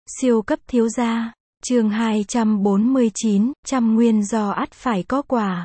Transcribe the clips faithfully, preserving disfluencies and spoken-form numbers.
Siêu cấp thiếu gia, chương hai trăm bốn mươi chín, trăm nguyên do ắt phải có quả.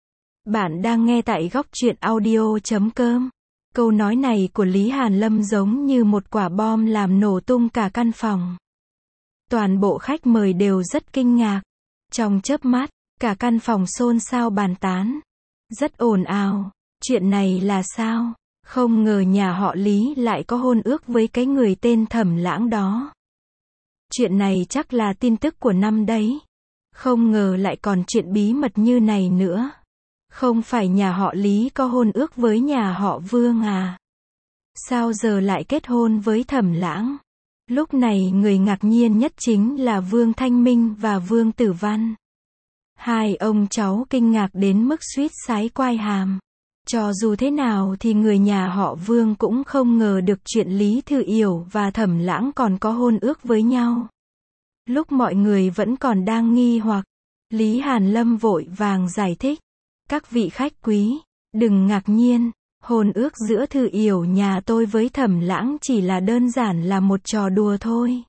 Bạn đang nghe tại góc truyện audio chấm com. Câu nói này của Lý Hàn Lâm giống như một quả bom làm nổ tung cả căn phòng. Toàn bộ khách mời đều rất kinh ngạc. Trong chớp mắt, cả căn phòng xôn xao bàn tán. Rất ồn ào. Chuyện này là sao? Không ngờ nhà họ Lý lại có hôn ước với cái người tên Thẩm Lãng đó. Chuyện này chắc là tin tức của năm đấy. Không ngờ lại còn chuyện bí mật như này nữa. Không phải nhà họ Lý có hôn ước với nhà họ Vương à? Sao giờ lại kết hôn với Thẩm Lãng? Lúc này người ngạc nhiên nhất chính là Vương Thanh Minh và Vương Tử Văn. Hai ông cháu kinh ngạc đến mức suýt sái quai hàm. Cho dù thế nào thì người nhà họ Vương cũng không ngờ được chuyện Lý Thư Yểu và Thẩm Lãng còn có hôn ước với nhau. Lúc mọi người vẫn còn đang nghi hoặc, Lý Hàn Lâm vội vàng giải thích. Các vị khách quý, đừng ngạc nhiên, hôn ước giữa Thư Yểu nhà tôi với Thẩm Lãng chỉ là đơn giản là một trò đùa thôi.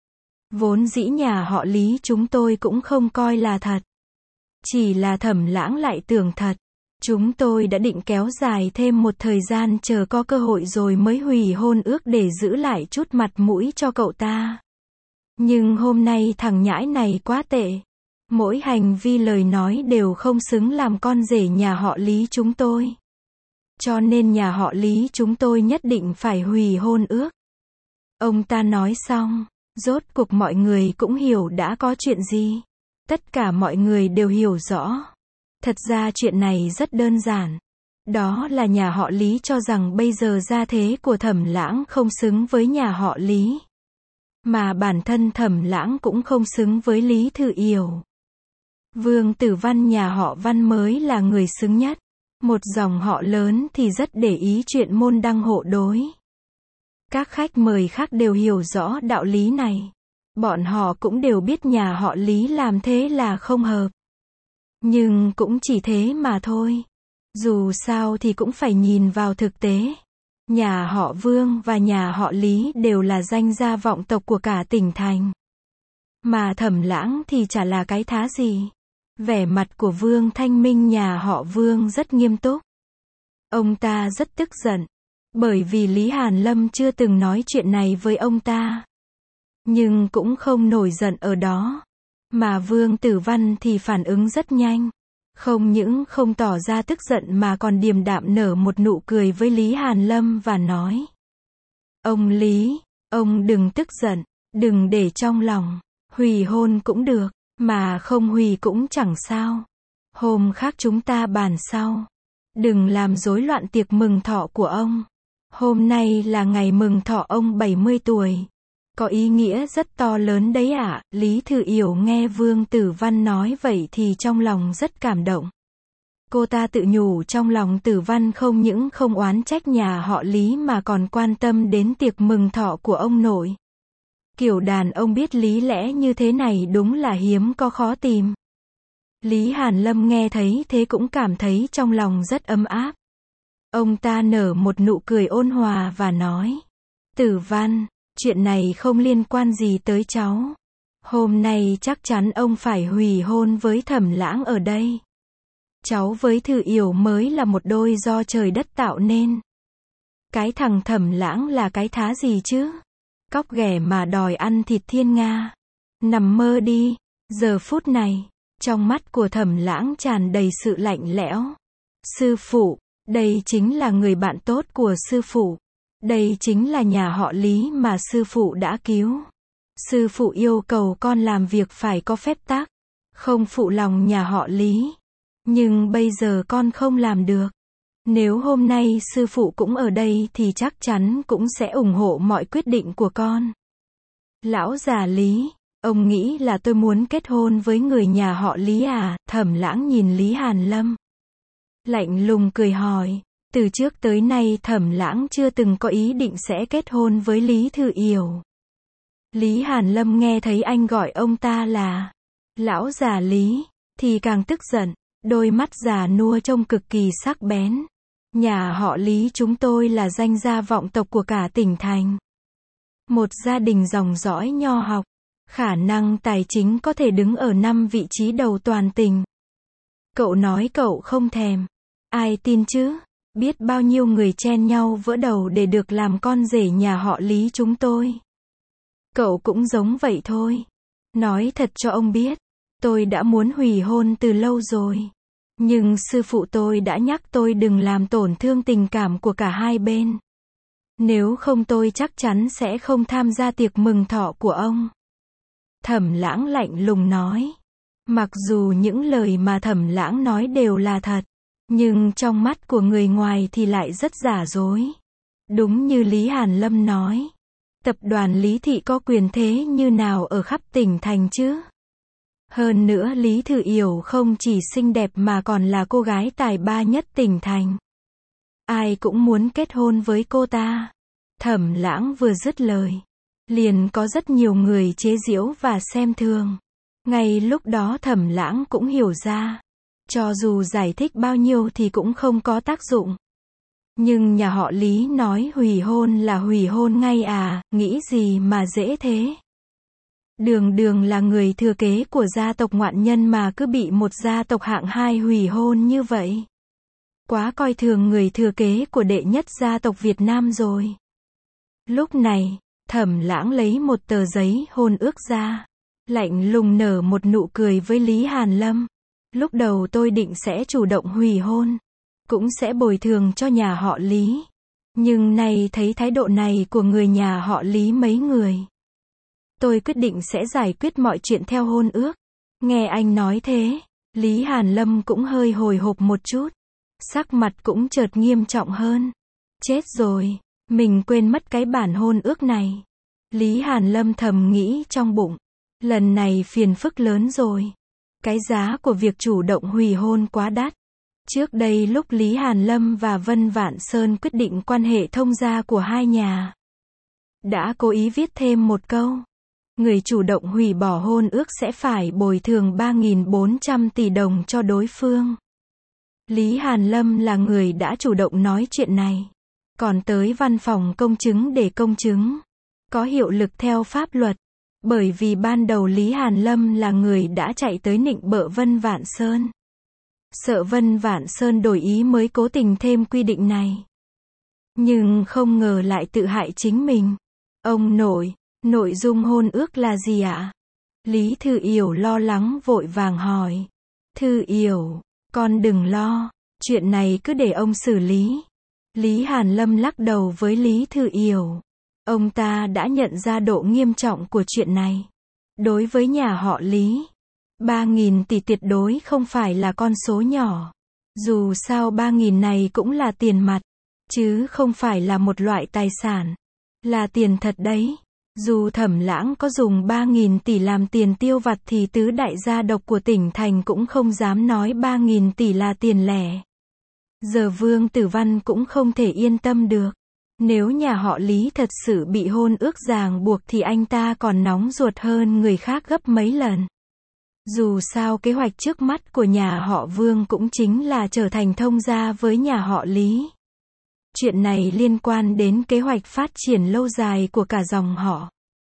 Vốn dĩ nhà họ Lý chúng tôi cũng không coi là thật. Chỉ là Thẩm Lãng lại tưởng thật. Chúng tôi đã định kéo dài thêm một thời gian chờ có cơ hội rồi mới hủy hôn ước để giữ lại chút mặt mũi cho cậu ta. Nhưng hôm nay thằng nhãi này quá tệ. Mỗi hành vi lời nói đều không xứng làm con rể nhà họ Lý chúng tôi. Cho nên nhà họ Lý chúng tôi nhất định phải hủy hôn ước. Ông ta nói xong, rốt cuộc mọi người cũng hiểu đã có chuyện gì. Tất cả mọi người đều hiểu rõ. Thật ra chuyện này rất đơn giản. Đó là nhà họ Lý cho rằng bây giờ gia thế của Thẩm Lãng không xứng với nhà họ Lý. Mà bản thân Thẩm Lãng cũng không xứng với Lý Thư Yểu. Vương Tử Văn nhà họ Văn mới là người xứng nhất. Một dòng họ lớn thì rất để ý chuyện môn đăng hộ đối. Các khách mời khác đều hiểu rõ đạo lý này. Bọn họ cũng đều biết nhà họ Lý làm thế là không hợp. Nhưng cũng chỉ thế mà thôi. Dù sao thì cũng phải nhìn vào thực tế. Nhà họ Vương và nhà họ Lý đều là danh gia vọng tộc của cả tỉnh thành. Mà Thẩm Lãng thì chả là cái thá gì. Vẻ mặt của Vương Thanh Minh nhà họ Vương rất nghiêm túc. Ông ta rất tức giận. Bởi vì Lý Hàn Lâm chưa từng nói chuyện này với ông ta. Nhưng cũng không nổi giận ở đó. Mà Vương Tử Văn thì phản ứng rất nhanh. Không những không tỏ ra tức giận mà còn điềm đạm nở một nụ cười với Lý Hàn Lâm và nói. Ông Lý, ông đừng tức giận, đừng để trong lòng. Hủy hôn cũng được, mà không hủy cũng chẳng sao. Hôm khác chúng ta bàn sau. Đừng làm rối loạn tiệc mừng thọ của ông. Hôm nay là ngày mừng thọ ông bảy mươi tuổi. Có ý nghĩa rất to lớn đấy ạ. À. Lý Thư Yểu nghe Vương Tử Văn nói vậy thì trong lòng rất cảm động. Cô ta tự nhủ trong lòng Tử Văn không những không oán trách nhà họ Lý mà còn quan tâm đến tiệc mừng thọ của ông nội. Kiểu đàn ông biết lý lẽ như thế này đúng là hiếm có khó tìm. Lý Hàn Lâm nghe thấy thế cũng cảm thấy trong lòng rất ấm áp. Ông ta nở một nụ cười ôn hòa và nói. Tử Văn, chuyện này không liên quan gì tới cháu. Hôm nay chắc chắn ông phải hủy hôn với Thẩm Lãng ở đây. Cháu với Thư Yểu mới là một đôi do trời đất tạo nên. Cái thằng Thẩm Lãng là cái thá gì chứ? Cóc ghẻ mà đòi ăn thịt thiên nga. Nằm mơ đi. Giờ phút này, trong mắt của Thẩm Lãng tràn đầy sự lạnh lẽo. Sư phụ, đây chính là người bạn tốt của sư phụ. Đây chính là nhà họ Lý mà sư phụ đã cứu. Sư phụ yêu cầu con làm việc phải có phép tắc, không phụ lòng nhà họ Lý. Nhưng bây giờ con không làm được. Nếu hôm nay sư phụ cũng ở đây thì chắc chắn cũng sẽ ủng hộ mọi quyết định của con. Lão già Lý, ông nghĩ là tôi muốn kết hôn với người nhà họ Lý à? Thẩm Lãng nhìn Lý Hàn Lâm. Lạnh lùng cười hỏi. Từ trước tới nay Thẩm Lãng chưa từng có ý định sẽ kết hôn với Lý Thư Yểu. Lý Hàn Lâm nghe thấy anh gọi ông ta là lão già Lý, thì càng tức giận, đôi mắt già nua trông cực kỳ sắc bén. Nhà họ Lý chúng tôi là danh gia vọng tộc của cả tỉnh thành. Một gia đình dòng dõi nho học, khả năng tài chính có thể đứng ở năm vị trí đầu toàn tỉnh. Cậu nói cậu không thèm. Ai tin chứ? Biết bao nhiêu người chen nhau vỡ đầu để được làm con rể nhà họ Lý chúng tôi. Cậu cũng giống vậy thôi. Nói thật cho ông biết, tôi đã muốn hủy hôn từ lâu rồi. Nhưng sư phụ tôi đã nhắc tôi đừng làm tổn thương tình cảm của cả hai bên. Nếu không tôi chắc chắn sẽ không tham gia tiệc mừng thọ của ông. Thẩm Lãng lạnh lùng nói. Mặc dù những lời mà Thẩm Lãng nói đều là thật, nhưng trong mắt của người ngoài thì lại rất giả dối. Đúng như Lý Hàn Lâm nói, tập đoàn Lý Thị có quyền thế như nào ở khắp tỉnh thành chứ? Hơn nữa Lý Thư Yểu không chỉ xinh đẹp mà còn là cô gái tài ba nhất tỉnh thành. Ai cũng muốn kết hôn với cô ta. Thẩm Lãng vừa dứt lời, liền có rất nhiều người chế giễu và xem thường. Ngay lúc đó Thẩm Lãng cũng hiểu ra, cho dù giải thích bao nhiêu thì cũng không có tác dụng. Nhưng nhà họ Lý nói hủy hôn là hủy hôn ngay à, nghĩ gì mà dễ thế. Đường đường là người thừa kế của gia tộc ngoạn nhân mà cứ bị một gia tộc hạng hai hủy hôn như vậy. Quá coi thường người thừa kế của đệ nhất gia tộc Việt Nam rồi. Lúc này, Thẩm Lãng lấy một tờ giấy hôn ước ra, lạnh lùng nở một nụ cười với Lý Hàn Lâm. Lúc đầu tôi định sẽ chủ động hủy hôn, cũng sẽ bồi thường cho nhà họ Lý. Nhưng nay thấy thái độ này của người nhà họ Lý mấy người, tôi quyết định sẽ giải quyết mọi chuyện theo hôn ước. Nghe anh nói thế, Lý Hàn Lâm cũng hơi hồi hộp một chút, sắc mặt cũng chợt nghiêm trọng hơn. Chết rồi, mình quên mất cái bản hôn ước này. Lý Hàn Lâm thầm nghĩ trong bụng, lần này phiền phức lớn rồi. Cái giá của việc chủ động hủy hôn quá đắt. Trước đây lúc Lý Hàn Lâm và Vân Vạn Sơn quyết định quan hệ thông gia của hai nhà, đã cố ý viết thêm một câu. Người chủ động hủy bỏ hôn ước sẽ phải bồi thường ba nghìn bốn trăm tỷ đồng cho đối phương. Lý Hàn Lâm là người đã chủ động nói chuyện này, còn tới văn phòng công chứng để công chứng, có hiệu lực theo pháp luật. Bởi vì ban đầu Lý Hàn Lâm là người đã chạy tới nịnh bợ Vân Vạn Sơn. Sợ Vân Vạn Sơn đổi ý mới cố tình thêm quy định này. Nhưng không ngờ lại tự hại chính mình. Ông nội, nội dung hôn ước là gì ạ? Lý Thư Yểu lo lắng vội vàng hỏi. Thư Yểu, con đừng lo, chuyện này cứ để ông xử lý. Lý Hàn Lâm lắc đầu với Lý Thư Yểu. Ông ta đã nhận ra độ nghiêm trọng của chuyện này. Đối với nhà họ Lý, ba nghìn tỷ tuyệt đối không phải là con số nhỏ. Dù sao ba nghìn này cũng là tiền mặt, chứ không phải là một loại tài sản. Là tiền thật đấy. Dù Thẩm Lãng có dùng ba nghìn tỷ làm tiền tiêu vặt thì tứ đại gia độc của tỉnh thành cũng không dám nói ba nghìn tỷ là tiền lẻ. Giờ Vương Tử Văn cũng không thể yên tâm được. Nếu nhà họ Lý thật sự bị hôn ước ràng buộc thì anh ta còn nóng ruột hơn người khác gấp mấy lần. Dù sao kế hoạch trước mắt của nhà họ Vương cũng chính là trở thành thông gia với nhà họ Lý. Chuyện này liên quan đến kế hoạch phát triển lâu dài của cả dòng họ.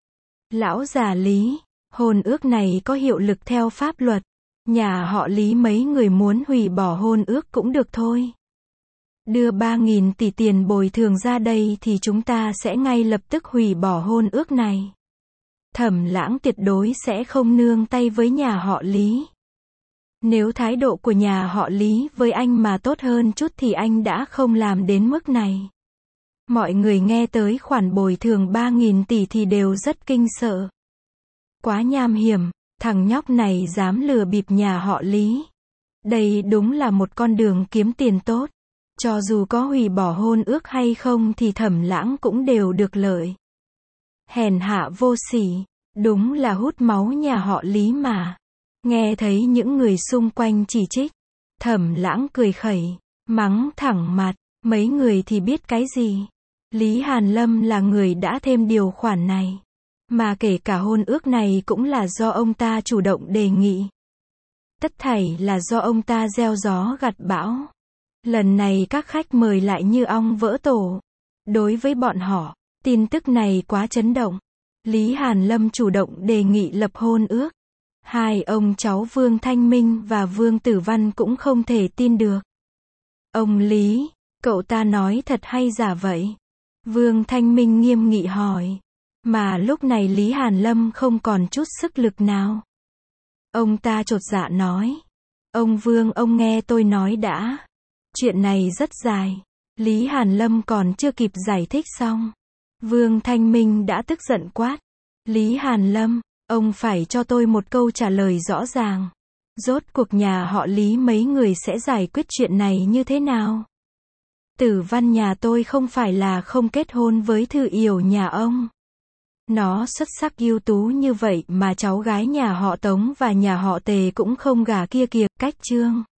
Lão già Lý, hôn ước này có hiệu lực theo pháp luật. Nhà họ Lý mấy người muốn hủy bỏ hôn ước cũng được thôi. Đưa ba nghìn tỷ tiền bồi thường ra đây thì chúng ta sẽ ngay lập tức hủy bỏ hôn ước này. Thẩm Lãng tuyệt đối sẽ không nương tay với nhà họ Lý. Nếu thái độ của nhà họ Lý với anh mà tốt hơn chút thì anh đã không làm đến mức này. Mọi người nghe tới khoản bồi thường ba nghìn tỷ thì đều rất kinh sợ. Quá nham hiểm, thằng nhóc này dám lừa bịp nhà họ Lý. Đây đúng là một con đường kiếm tiền tốt. Cho dù có hủy bỏ hôn ước hay không thì Thẩm Lãng cũng đều được lợi. Hèn hạ vô sỉ, đúng là hút máu nhà họ Lý mà. Nghe thấy những người xung quanh chỉ trích, Thẩm Lãng cười khẩy, mắng thẳng mặt, mấy người thì biết cái gì. Lý Hàn Lâm là người đã thêm điều khoản này, mà kể cả hôn ước này cũng là do ông ta chủ động đề nghị. Tất thảy là do ông ta gieo gió gặt bão. Lần này các khách mời lại như ong vỡ tổ. Đối với bọn họ, tin tức này quá chấn động. Lý Hàn Lâm chủ động đề nghị lập hôn ước. Hai ông cháu Vương Thanh Minh và Vương Tử Văn cũng không thể tin được. Ông Lý, cậu ta nói thật hay giả vậy? Vương Thanh Minh nghiêm nghị hỏi. Mà lúc này Lý Hàn Lâm không còn chút sức lực nào. Ông ta chột dạ nói. Ông Vương, ông nghe tôi nói đã. Chuyện này rất dài. Lý Hàn Lâm còn chưa kịp giải thích xong. Vương Thanh Minh đã tức giận quát. Lý Hàn Lâm, ông phải cho tôi một câu trả lời rõ ràng. Rốt cuộc nhà họ Lý mấy người sẽ giải quyết chuyện này như thế nào? Tử Văn nhà tôi không phải là không kết hôn với Thư Yểu nhà ông. Nó xuất sắc ưu tú như vậy mà cháu gái nhà họ Tống và nhà họ Tề cũng không gả kia kìa, cách Trương.